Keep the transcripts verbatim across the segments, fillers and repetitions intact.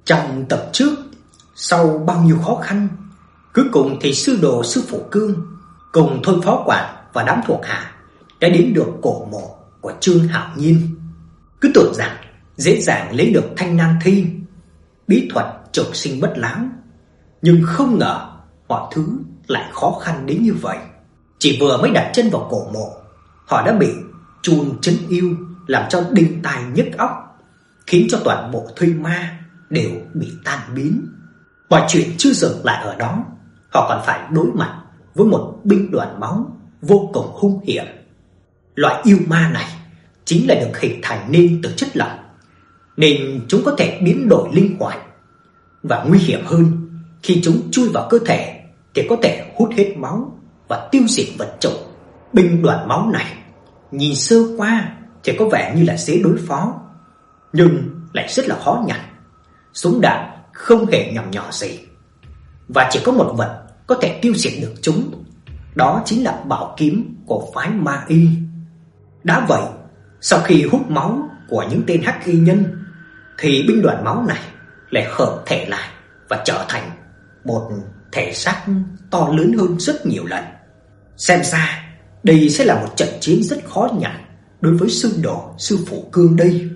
Trong tập trước, sau bao nhiêu khó khăn, cuối cùng thì sư đồ sư phụ Cương cùng Thôi Phó Quản và đám thuộc hạ đã đến được cổ mộ của Trương Hạo Nhiên. Cứ tưởng rằng dễ dàng lấy được thanh nan thi, bí thuật trường sinh bất lão, nhưng không ngờ mọi thứ lại khó khăn đến như vậy. Chỉ vừa mới đặt chân vào cổ mộ, họ đã bị chuông trấn yêu làm cho đinh tai nhức óc, khiến cho toàn bộ Thây Ma đều bị tan biến. Mọi chuyện chưa dừng lại ở đó, họ còn phải đối mặt với một binh đoàn máu vô cùng hung hiểm. Loại yêu ma này chính là được hình thành nên từ chất lỏng, nên chúng có thể biến đổi linh hoạt. Và nguy hiểm hơn, khi chúng chui vào cơ thể thì có thể hút hết máu và tiêu diệt vật chủ. Binh đoàn máu này nhìn sơ qua thì có vẻ như là dễ đối phó, nhưng lại rất là khó nhằn. Súng đạn không hề nhỏ nhỏ gì, và chỉ có một vật có thể tiêu diệt được chúng, đó chính là bảo kiếm của phái Ma Y. Đã vậy, sau khi hút máu của những tên hắc y nhân, thì binh đoàn máu này lại hợp thể lại và trở thành một thể xác to lớn hơn rất nhiều lần. Xem ra đây sẽ là một trận chiến rất khó nhằn đối với sư đồ sư phụ Cương đây.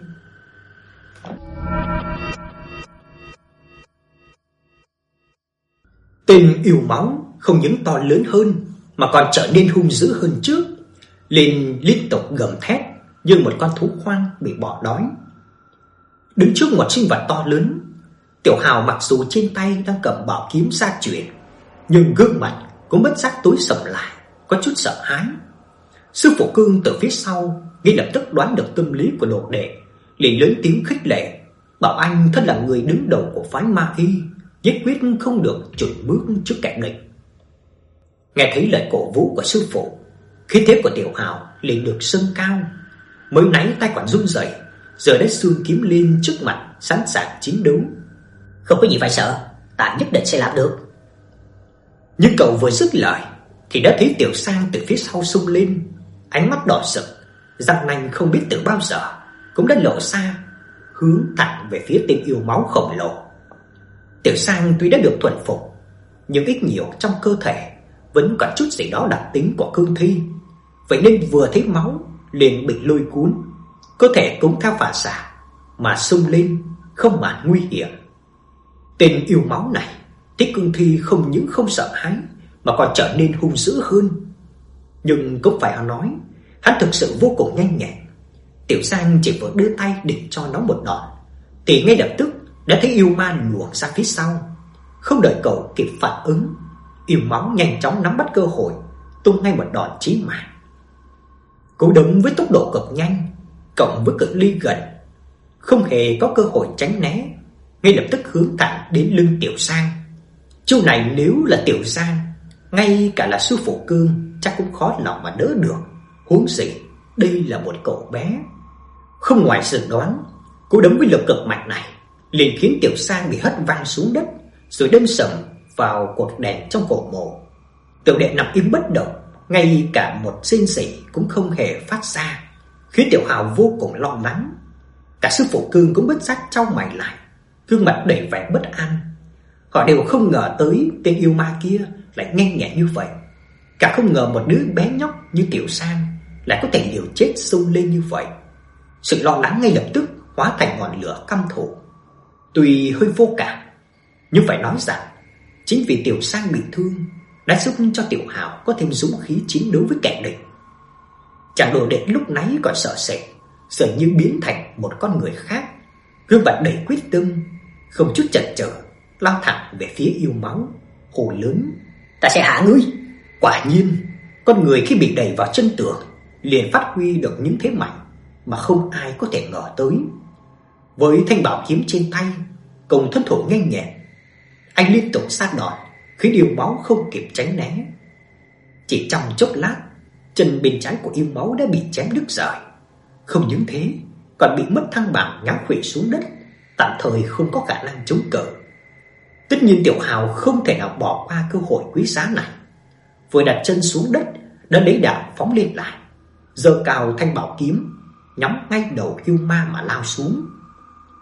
Tên yêu máu không những to lớn hơn mà còn trở nên hung dữ hơn trước, liền liên tục gầm thét như một con thú hoang bị bỏ đói. Đứng trước một sinh vật to lớn, Tiểu Hào mặc dù trên tay đang cầm bảo kiếm gia truyền, nhưng gương mặt cũng bất giác tối sầm lại, có chút sợ hãi. Sư phụ Cương từ phía sau ngay lập tức đoán được tâm lý của đồ đệ, liền lớn tiếng khích lệ, bảo anh thân là người đứng đầu của phái Ma Y, nhất quyết không được chùn bước trước kẻ địch. Nghe thấy lời cổ vũ của sư phụ, khí thế của Tiểu Hào liền được dâng cao. Mới nãy tay còn run rẩy, giờ đã giương kiếm lên trước mặt, sẵn sàng chiến đấu. Không có gì phải sợ, ta nhất định sẽ làm được. Nhưng cậu vừa dứt lời thì đã thấy Tiểu Sang từ phía sau xông lên, ánh mắt đỏ sực, răng nanh không biết từ bao giờ cũng đã lộ ra, hướng thẳng về phía tên yêu máu khổng lồ. Tiểu Sang tuy đã được thuần phục, nhưng ít nhiều trong cơ thể vẫn còn chút gì đó đặc tính của cương thi, vậy nên vừa thấy máu liền bị lôi cuốn, cơ thể cũng theo phản xạ mà xông lên, không màng nguy hiểm. Tên yêu máu này thấy cương thi không những không sợ hãi mà còn trở nên hung dữ hơn. Nhưng cũng phải nói, hắn thực sự vô cùng nhanh nhẹn. Tiểu Sang chỉ vừa đưa tay định cho nó một đòn thì ngay lập tức đã thấy yêu ma luồn ra phía sau. Không đợi cậu kịp phản ứng, yêu máu nhanh chóng nắm bắt cơ hội tung ngay một đòn chí mạng. Cú đấm với tốc độ cực nhanh cộng với cự ly gần, không hề có cơ hội tránh né, ngay lập tức hướng thẳng đến lưng Tiểu Sang. Chiêu này nếu là Tiểu Sang, ngay cả là sư phụ Cương chắc cũng khó lòng mà đỡ được, huống gì đây là một cậu bé. Không ngoài dự đoán, cú đấm với lực cực mạnh này liền khiến Tiểu Sang bị hất văng xuống đất, rồi đâm sầm vào cột đèn trong cổ mộ. Tiểu đệ nằm im bất động, ngay cả một rên rỉ cũng không hề phát ra, khiến Tiểu Hào vô cùng lo lắng. Cả sư phụ Cương cũng bất giác chau mày lại, gương mặt đầy vẻ bất an. Họ đều không ngờ tới tên yêu ma kia lại nhanh nhẹn như vậy, cả không ngờ một đứa bé nhóc như Tiểu Sang lại có thể liều chết xông lên như vậy. Sự lo lắng ngay lập tức hóa thành ngọn lửa căm thù. Tuy hơi vô cảm, nhưng phải nói rằng chính vì Tiểu Sang bị thương đã giúp cho Tiểu Hào có thêm dũng khí chiến đấu với kẻ địch. Chàng đồ đệ lúc nãy còn sợ sệt, giờ như biến thành một con người khác, gương mặt đầy quyết tâm, không chút chần chừ lao thẳng về phía yêu máu, hồ lớn: "Ta sẽ hạ ngươi!" Quả nhiên, con người khi bị đẩy vào chân tường liền phát huy được những thế mạnh mà không ai có thể ngờ tới. Với thanh bảo kiếm trên tay cùng thân thủ nhanh nhẹn, anh liên tục sát đòn khiến yêu máu không kịp tránh né. Chỉ trong chốc lát, chân bên trái của yêu máu đã bị chém đứt rời. Không những thế, còn bị mất thăng bằng ngã khuỵu xuống đất, tạm thời không có khả năng chống cự. Tất nhiên Tiểu Hào không thể nào bỏ qua cơ hội quý giá này. Vừa đặt chân xuống đất đã lấy đà phóng lên lại, giơ cao thanh bảo kiếm nhắm ngay đầu yêu ma mà lao xuống.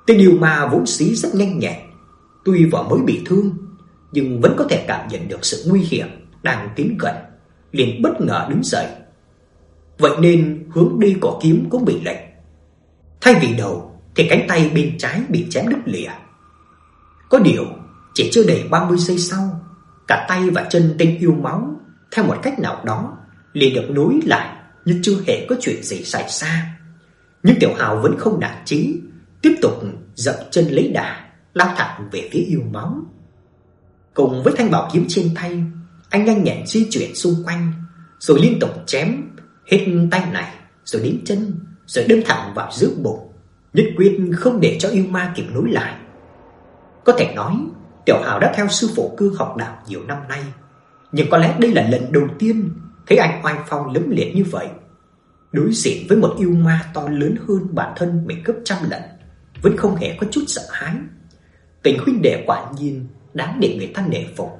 Tên yêu ma vốn dĩ rất nhanh nhẹn, tuy vợ mới bị thương nhưng vẫn có thể cảm nhận được sự nguy hiểm đang tiến gần, liền bất ngờ đứng dậy. Vậy nên hướng đi của kiếm cũng bị lệch. Thay vì đầu thì cánh tay bên trái bị chém đứt lìa. Có điều chỉ chưa đầy ba mươi giây sau, cả tay và chân tên yêu máu theo một cách nào đó liền được nối lại như chưa hề có chuyện gì xảy ra. Nhưng Tiểu Hào vẫn không nản chí, tiếp tục dậm chân lấy đà, lao thẳng về phía yêu máu. Cùng với thanh bảo kiếm trên tay, anh nhanh nhẹn di chuyển xung quanh, rồi liên tục chém hết tay này, rồi đến chân, rồi đâm thẳng vào giữa bụng, nhất quyết không để cho yêu ma kịp nối lại. Có thể nói, Tiểu Hào đã theo sư phụ Cương học đạo nhiều năm nay, nhưng có lẽ đây là lần đầu tiên thấy anh oai phong lẫm liệt như vậy. Đối diện với một yêu ma to lớn hơn bản thân mình gấp trăm lần, vẫn không hề có chút sợ hãi. Tình huynh đệ quả nhiên đáng để người ta nể phục.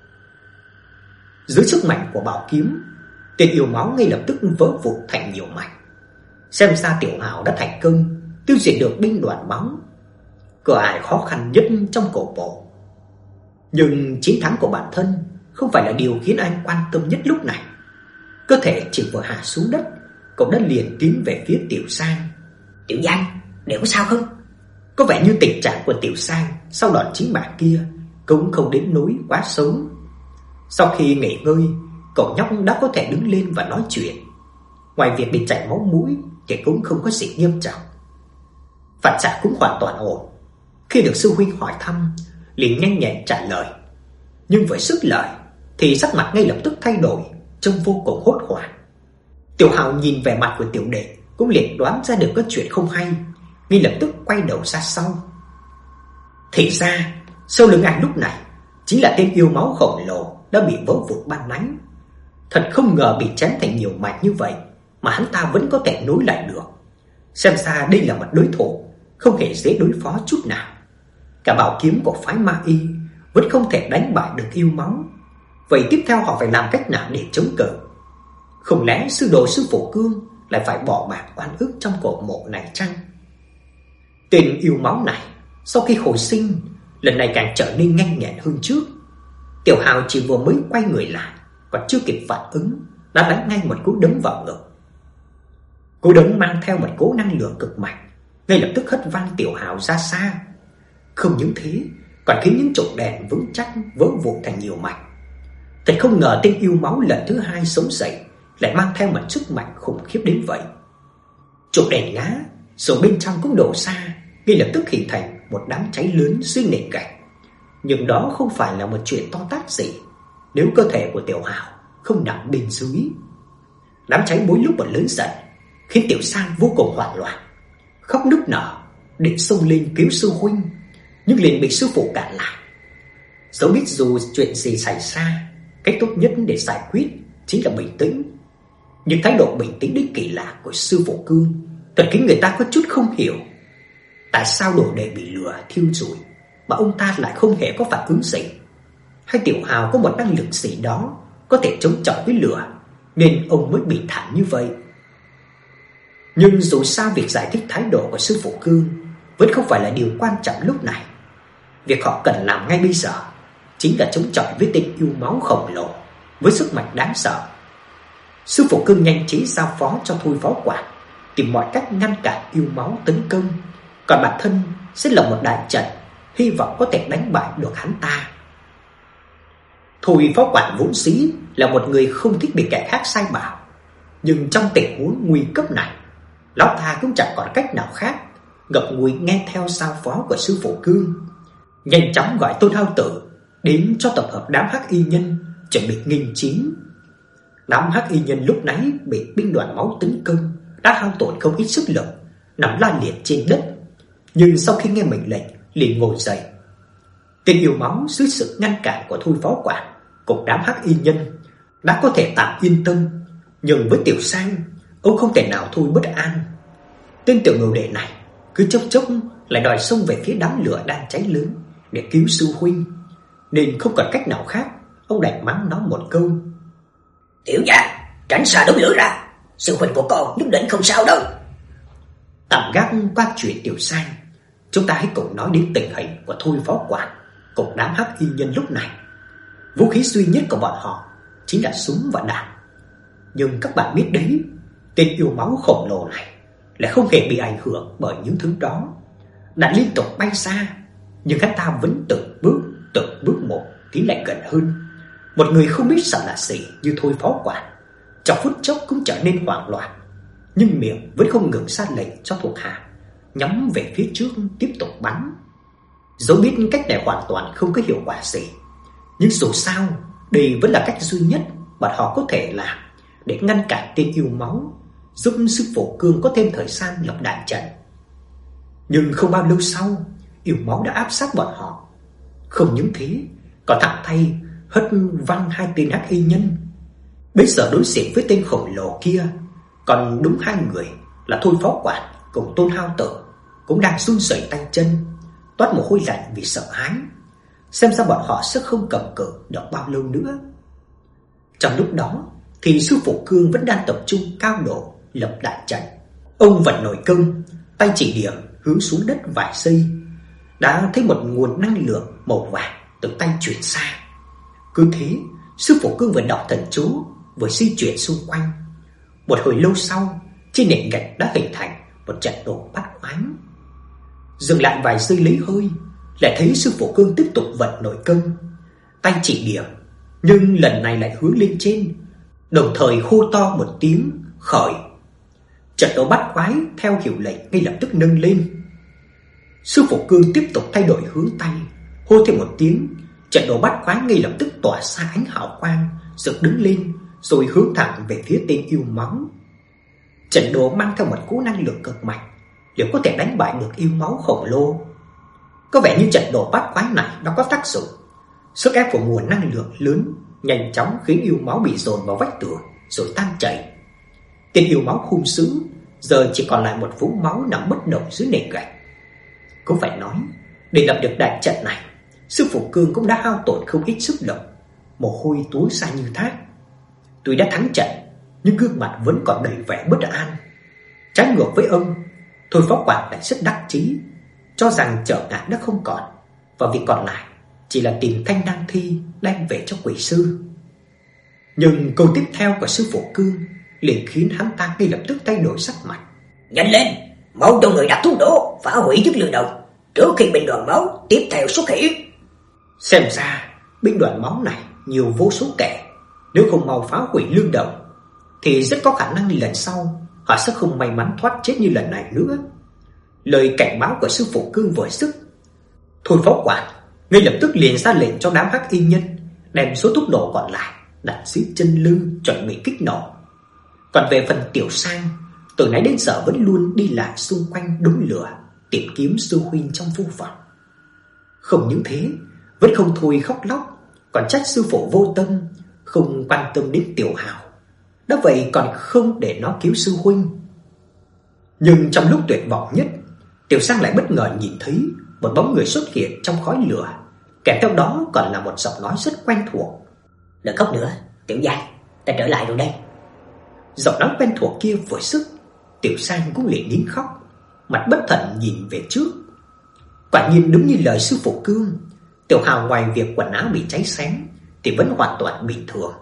Dưới sức mạnh của bảo kiếm, tên yêu máu ngay lập tức vỡ vụn thành nhiều mảnh. Xem ra Tiểu Hào đã thành công tiêu diệt được binh đoàn máu, cửa ải khó khăn nhất trong cổ bộ. Nhưng chiến thắng của bản thân không phải là điều khiến anh quan tâm nhất lúc này. Cơ thể chỉ vừa hạ xuống đất, cậu đã liền tiến về phía Tiểu Sang. Tiểu Giang, đều có sao không? Có vẻ như tình trạng của Tiểu Sang sau đòn chí mạng kia cũng không đến nỗi quá xấu. Sau khi nghỉ ngơi, cậu nhóc đã có thể đứng lên và nói chuyện. Ngoài việc bị chảy máu mũi thì cũng không có gì nghiêm trọng. Phản xạ cũng hoàn toàn ổn. Khi được sư huynh hỏi thăm, liền nhanh nhẹn trả lời. Nhưng với sức lời thì sắc mặt ngay lập tức thay đổi, trông vô cùng hốt hoảng. Tiểu Hào nhìn vẻ mặt của tiểu đệ cũng liền đoán ra được có chuyện không hay, ngay lập tức quay đầu ra sau. Thì ra sau lưng anh lúc này chính là tên yêu máu khổng lồ đã bị vỡ vụn ban nãy. Thật không ngờ bị chém thành nhiều mảnh như vậy mà hắn ta vẫn có thể nối lại được. Xem ra đây là một đối thủ không hề dễ đối phó chút nào. Cả bảo kiếm của phái Ma Y vẫn không thể đánh bại được yêu máu. Vậy tiếp theo họ phải làm cách nào để chống cự? Không lẽ sư đồ sư phụ Cương lại phải bỏ mạng oan ức trong cổ mộ này chăng? Tên yêu máu này sau khi hồi sinh lần này càng trở nên nhanh nhẹn hơn trước. Tiểu Hào chỉ vừa mới quay người lại, còn chưa kịp phản ứng đã đánh ngay một cú đấm vào ngực. Cú đấm mang theo một cỗ năng lượng cực mạnh, ngay lập tức hất văng Tiểu Hào ra xa. Không những thế, còn khiến những trụ đèn vững chắc vỡ vụn thành nhiều mảnh. Thật không ngờ tên yêu máu lần thứ hai sống dậy lại mang theo một sức mạnh khủng khiếp đến vậy. Trụ đèn ngã, rồi bên trong cũng đổ ra, ngay lập tức hình thành một đám cháy lớn dưới nền gạch. Nhưng đó không phải là một chuyện to tát gì nếu cơ thể của Tiểu Hào không nằm bên dưới. Đám cháy mỗi lúc một lớn dần, khiến Tiểu Sang vô cùng hoảng loạn, khóc nức nở định xông lên cứu sư huynh, nhưng liền bị sư phụ cản lại. Dẫu biết dù chuyện gì xảy ra, cách tốt nhất để giải quyết chính là bình tĩnh, nhưng thái độ bình tĩnh đến kỳ lạ của sư phụ Cương thật khiến người ta có chút không hiểu. Tại sao đồ đệ bị lừa thiêu rụi mà ông ta lại không hề có phản ứng gì? Hay Tiểu Hào có một năng lực gì đó có thể chống chọi với lửa nên ông mới bình thản như vậy? Nhưng dù sao việc giải thích thái độ của sư phụ Cương vẫn không phải là điều quan trọng lúc này. Việc họ cần làm ngay bây giờ chính là chống chọi với tên yêu máu khổng lồ với sức mạnh đáng sợ. Sư phụ Cương nhanh trí giao phó cho Thôi Phó Quản tìm mọi cách ngăn cản yêu máu tấn công, còn bản thân sẽ là một đại trận, hy vọng có thể đánh bại được hắn ta. Thôi Phó Quản vốn dĩ là một người không thích bị kẻ khác sai bảo, nhưng trong tình huống nguy cấp này, lão ta cũng chẳng còn cách nào khác, ngậm ngùi nghe theo giao phó của sư phụ Cương, nhanh chóng gọi Tôn Hao Tử đến cho tập hợp đám hắc y nhân chuẩn bị nghênh chiến. Đám hắc y nhân lúc nãy bị binh đoàn máu tấn công đã hao tổn không ít sức lực, nằm la liệt trên đất, nhưng sau khi nghe mệnh lệnh liền ngồi dậy. Tên yêu máu dưới sự ngăn cản của Thôi Phó Quản cùng đám hắc y nhân đã có thể tạm yên tâm, nhưng với Tiểu Sang, ông không thể nào thôi bất an. Tên tiểu ngưu đệ này cứ chốc chốc lại đòi xông về phía đám lửa đang cháy lớn để cứu sư huynh, nên không còn cách nào khác, ông đành mắng nó một câu: Tiểu Giang, tránh xa đống lửa ra, sư huynh của con nhất định không sao đâu. Tạm gác qua chuyện Tiểu Sang, chúng ta hãy cùng nói đến tình hình của Thôi Phó Quản cùng đám hắc y nhân lúc này. Vũ khí duy nhất của bọn họ chính là súng và đạn. Nhưng các bạn biết đấy, tên yêu máu khổng lồ này lại không hề bị ảnh hưởng bởi những thứ đó. Đạn liên tục bay xa, nhưng hắn ta vẫn từng bước, từng bước một tiến lại gần hơn. Một người không biết sợ là gì như Thôi Phó Quản trong phút chốc cũng trở nên hoảng loạn, nhưng miệng vẫn không ngừng ra lệnh cho thuộc hạ nhắm về phía trước tiếp tục bắn. Dẫu biết cách này hoàn toàn không có hiệu quả gì, nhưng dù sao đây vẫn là cách duy nhất bọn họ có thể làm để ngăn cản tên yêu máu, giúp sư phụ Cương có thêm thời gian lập đại trận. Nhưng không bao lâu sau, yêu máu đã áp sát bọn họ. Không những thế, còn thẳng tay hất văng hai tên hắc y nhân. Bây giờ đối diện với tên khổng lồ kia còn đúng hai người là Thôi Phó Quản cùng Tôn Hao Tử, cũng đang run rẩy tay chân, toát mồ hôi lạnh vì sợ hãi. Xem ra bọn họ sẽ không cầm cự được bao lâu nữa. Trong lúc đó thì sư phụ Cương vẫn đang tập trung cao độ lập đại trận. Ông vận nội công, tay chỉ điểm hướng xuống đất vài giây, đã thấy một nguồn năng lượng màu vàng từ tay chuyển xa. Cứ thế, sư phụ Cương vừa đọc thần chú vừa di chuyển xung quanh. Một hồi lâu sau, trên nền gạch đã hình thành một trận đồ bát quái. Dừng lại vài giây lấy hơi, lại thấy sư phụ Cương tiếp tục vận nội công, tay chỉ điểm, nhưng lần này lại hướng lên trên, đồng thời hô to một tiếng khởi. Trận đồ bát quái theo hiệu lệnh ngay lập tức nâng lên. Sư phụ Cương tiếp tục thay đổi hướng tay, hô thêm một tiếng, trận đồ bát quái ngay lập tức tỏa ra ánh hào quang, dựng đứng lên rồi hướng thẳng về phía tên yêu máu. Trận đồ mang theo một cỗ năng lượng cực mạnh, liệu có thể đánh bại được yêu máu khổng lồ? Có vẻ như trận đồ bát quái này nó có tác dụng. Sức ép của nguồn năng lượng lớn nhanh chóng khiến yêu máu bị dồn vào vách tường rồi tan chảy. Tên yêu máu hung dữ giờ chỉ còn lại một vũng máu nằm bất động dưới nền gạch. Cũng phải nói, để lập được đại trận này, sư phụ Cương cũng đã hao tổn không ít sức lực, mồ hôi túa ra như thác. Tuy đã thắng trận, nhưng gương mặt vẫn còn đầy vẻ bất an. Trái ngược với ông, Thôi Phó Quản lại rất đắc chí, cho rằng trở ngại đã không còn, và việc còn lại chỉ là tìm thanh đăng thi đem về cho quỷ sư. Nhưng câu tiếp theo của sư phụ Cương liền khiến hắn ta ngay lập tức thay đổi sắc mặt. Nhanh lên, mau cho người đặt thuốc nổ phá hủy dứt lửa đồng trước khi binh đoàn máu tiếp theo xuất hiện. Xem ra binh đoàn máu này nhiều vô số kẻ, nếu không mau phá hủy lương đồng thì rất có khả năng lần sau họ sẽ không may mắn thoát chết như lần này nữa. Lời cảnh báo của sư phụ Cương vừa dứt, Thôi Phó Quản ngay lập tức liền ra lệnh cho đám hắc y nhân đem số thuốc nổ còn lại đặt dưới chân lưng chuẩn bị kích nổ. Còn về phần Tiểu Sang, từ nãy đến giờ vẫn luôn đi lại xung quanh đống lửa tìm kiếm sư huynh trong vô vọng. Không những thế, vẫn không thôi khóc lóc, còn trách sư phụ vô tâm, không quan tâm đến Tiểu Hào, đã vậy còn không để nó cứu sư huynh. Nhưng trong lúc tuyệt vọng nhất, Tiểu Sang lại bất ngờ nhìn thấy một bóng người xuất hiện trong khói lửa, kèm theo đó còn là một giọng nói rất quen thuộc. Đừng khóc nữa, Tiểu Giang, ta trở lại rồi đây. Giọng nói quen thuộc kia vừa dứt, Tiểu Sang cũng liền nín khóc, mặt bất thần nhìn về trước. Quả nhiên đúng như lời sư phụ Cương, Tiểu Hào ngoài việc quần áo bị cháy xém thì vẫn hoàn toàn bình thường.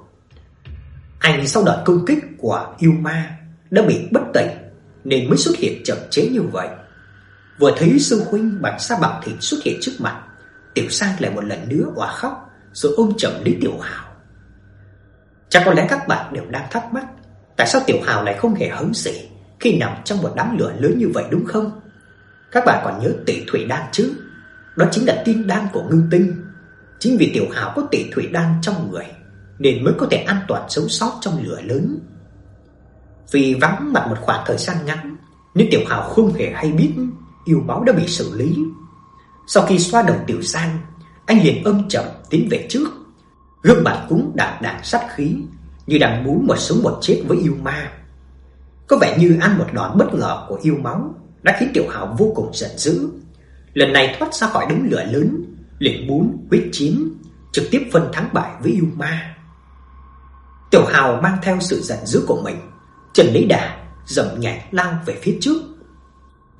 Anh sau đợt công kích của yêu ma đã bị bất tỉnh nên mới xuất hiện chậm chế như vậy. Vừa thấy sư huynh bằng da bằng thịt xuất hiện trước mặt, Tiểu Sang lại một lần nữa òa khóc rồi ôm chầm lấy Tiểu Hào. Chắc có lẽ các bạn đều đang thắc mắc tại sao Tiểu Hào lại không hề hấn gì khi nằm trong một đám lửa lớn như vậy, đúng không? Các bạn còn nhớ Tỷ Thủy Đan chứ? Đó chính là tiên đan của Ngưng Tinh. Chính vì Tiểu Hào có Tỷ Thủy Đan trong người nên mới có thể an toàn sống sót trong lửa lớn. Vì vắng mặt một khoảng thời gian ngắn nên Tiểu Hào không hề hay biết yêu máu đã bị xử lý. Sau khi xoa đầu Tiểu Sang, anh liền âm chậm tiến về trước, gương mặt cũng đạm đạm sát khí, như đang muốn một sống một chết với yêu ma. Có vẻ như ăn một đòn bất ngờ của yêu máu đã khiến Tiểu Hào vô cùng giận dữ. Lần này thoát ra khỏi đống lửa lớn, liền muốn quyết chiến, trực tiếp phân thắng bại với yêu ma. Tiểu Hào mang theo sự giận dữ của mình, chân lấy đà, dậm nhảy lao về phía trước.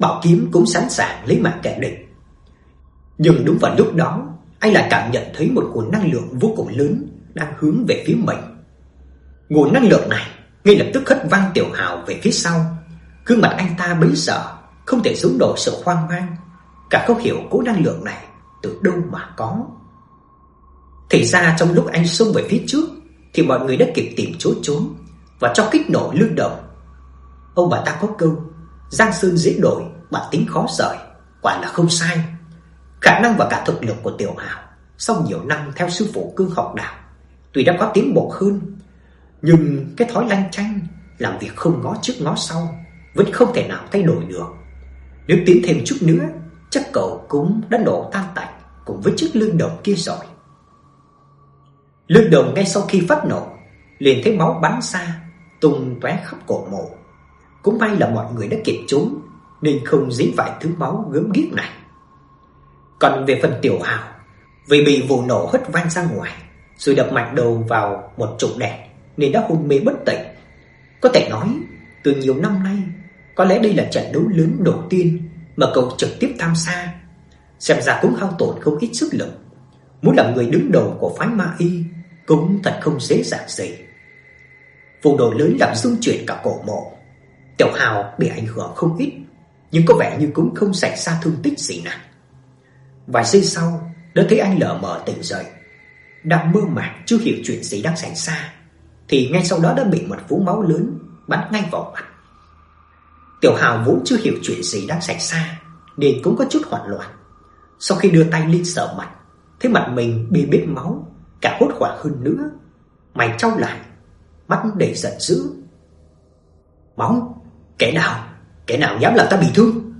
bảo kiếm cũng sẵn sàng lấy mạng kẻ địch. Nhưng đúng vào lúc đó, anh lại cảm nhận thấy một nguồn năng lượng vô cùng lớn đang hướng về phía mình. Nguồn năng lượng này ngay lập tức hất văng Tiểu Hào về phía sau. Gương mặt anh ta bấy giờ không thể giấu nổi sự hoang mang, cả không hiểu cỗ năng lượng này từ đâu mà có. Thì ra trong lúc anh xông về phía trước thì mọi người đã kịp tìm chỗ trốn và cho kích nổ lương đồng. Ông bà ta có câu giang sơn dễ đổi, bản tính khó rời, quả là không sai. Khả năng và cả thực lực của Tiểu Hào sau nhiều năm theo sư phụ Cương học đạo tuy đã có tiến bộ hơn, nhưng cái thói lanh chanh làm việc không ngó trước ngó sau vẫn không thể nào thay đổi được. Nếu tiến thêm chút nữa, chắc cậu cũng đã nổ tan tành cùng với chiếc lương đồng kia rồi. Lương đồng ngay sau khi phát nổ liền thấy máu bắn ra tung tóe khắp cổ mộ. Cũng may là mọi người đã kịp trốn nên không dính phải thứ máu gớm ghiếc này. Còn về phần Tiểu Hào, vì bị vụ nổ hất văng ra ngoài rồi đập mạnh đầu vào một trụ đèn nên đã hôn mê bất tỉnh. Có thể nói từ nhiều năm nay, có lẽ đây là trận đấu lớn đầu tiên mà cậu trực tiếp tham gia. Xem ra cũng hao tổn không ít sức lực. Muốn làm người đứng đầu của phái Ma Y cũng thật không dễ dàng gì. Vụ nổ lớn làm rung chuyển cả cổ mộ. Tiểu Hào bị ảnh hưởng không ít, nhưng có vẻ như cũng không xảy ra thương tích gì nào. Vài giây sau đã thấy anh lờ mờ tỉnh dậy. Đang mơ màng chưa hiểu chuyện gì đang xảy ra thì ngay sau đó đã bị một vũng máu lớn bắn ngay vào mặt. Tiểu Hào vốn chưa hiểu chuyện gì đang xảy ra nên cũng có chút hoảng loạn. Sau khi đưa tay lên sờ mặt, thấy mặt mình bê bết máu, cả hốt hoảng hơn nữa. Mày trao lại, mắt đầy giận dữ. Máu? Kẻ nào? Kẻ nào dám làm ta bị thương?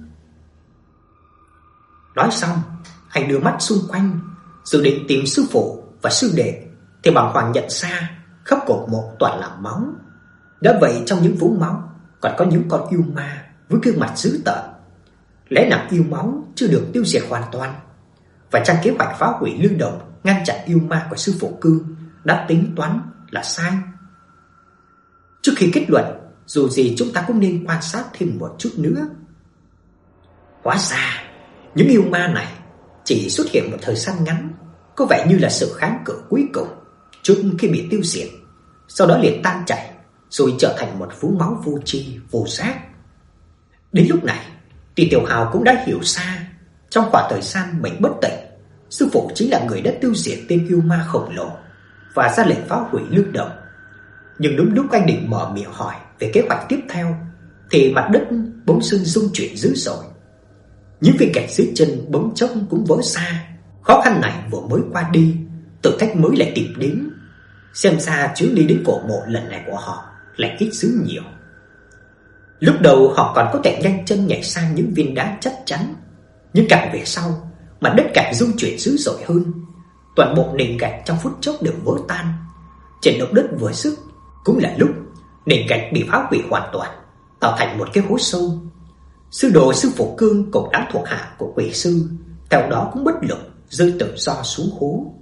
Nói xong, anh đưa mắt xung quanh rồi định tìm sư phụ và sư đệ thì bàng hoàng nhận ra khắp cổ mộ toàn là máu. Đã vậy trong những vũng máu còn có những con yêu ma với gương mặt dữ tợn. Lẽ nào yêu máu chưa được tiêu diệt hoàn toàn, và trong kế hoạch phá hủy lương đồng ngăn chặn yêu ma của sư phụ Cương đã tính toán là sai? Trước khi kết luận, dù gì chúng ta cũng nên quan sát thêm một chút nữa. Hóa ra những yêu ma này chỉ xuất hiện một thời gian ngắn, có vẻ như là sự kháng cự cuối cùng trước khi bị tiêu diệt, sau đó liền tan chảy rồi trở thành một vũng máu vô tri vô giác. Đến lúc này thì Tiểu Hào cũng đã hiểu ra, trong khoảng thời gian mình bất tỉnh, sư phụ chính là người đã tiêu diệt tên yêu ma khổng lồ và ra lệnh phá hủy lương đồng. Nhưng đúng lúc anh định mở miệng hỏi về kế hoạch tiếp theo thì mặt đất bỗng dưng rung chuyển dữ dội. Những viên gạch dưới chân bỗng chốc cũng vỡ ra. Khó khăn này vừa mới qua đi, thử thách mới lại tìm đến. Xem ra chuyến đi đến cổ mộ lần này của họ lại ít dữ nhiều. Lúc đầu họ còn có thể nhanh chân nhảy sang những viên đá chắc chắn, nhưng càng về sau, mặt đất càng rung chuyển dữ dội hơn. Toàn bộ nền gạch trong phút chốc đều vỡ tan. Trận động đất vừa dứt cũng là lúc nền gạch bị phá hủy hoàn toàn, tạo thành một cái hố sâu. Sư đồ sư phụ Cương cùng đám thuộc hạ của quỷ sư theo đó cũng bất lực rơi tự do xuống hố.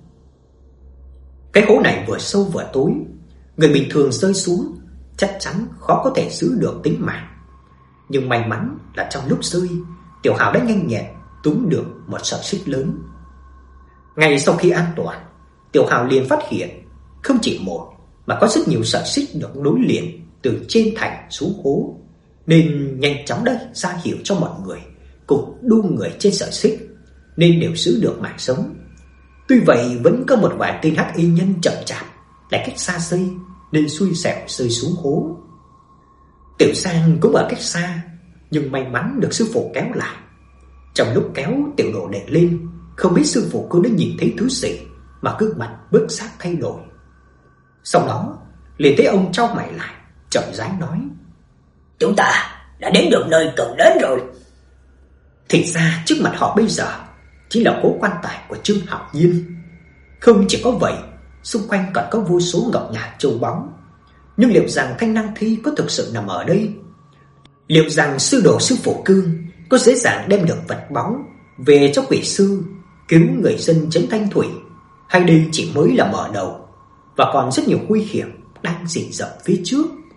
Cái hố này vừa sâu vừa tối, người bình thường rơi xuống chắc chắn khó có thể giữ được tính mạng. Nhưng may mắn là trong lúc rơi, Tiểu Hào đã nhanh nhẹn túm được một sợi xích lớn. Ngay sau khi an toàn, Tiểu Hào liền phát hiện không chỉ một mà có rất nhiều sợi xích được nối liền từ trên thành xuống hố, nên nhanh chóng đây ra hiệu cho mọi người cùng đu người trên sợi xích nên đều giữ được mạng sống. Tuy vậy vẫn có một vài tên hắc y nhân chậm chạp lại cách xa dây nên xui xẻo rơi xuống hố. Tiểu Sang cũng ở cách xa nhưng may mắn được sư phụ kéo lại. Trong lúc kéo Tiểu Đồ Đệ lên, không biết sư phụ cô đã nhìn thấy thứ gì mà gương mặt bớt xác thay đổi. Sau đó liền thấy ông chau mày lại, chậm rãi nói: Chúng ta đã đến được nơi cần đến rồi. Thì ra trước mặt họ bây giờ chính là cố quan tài của Trương Hạo Nhiên. Không chỉ có vậy, xung quanh còn có vô số ngọc nhạc châu báu. Nhưng liệu rằng thanh năng thi có thực sự nằm ở đây? Liệu rằng sư đồ sư phụ Cương có dễ dàng đem được vật báu về cho quỷ sư cứu người dân trấn Thanh Thủy, hay đây chỉ mới là mở đầu và còn rất nhiều nguy hiểm đang rình rập phía trước?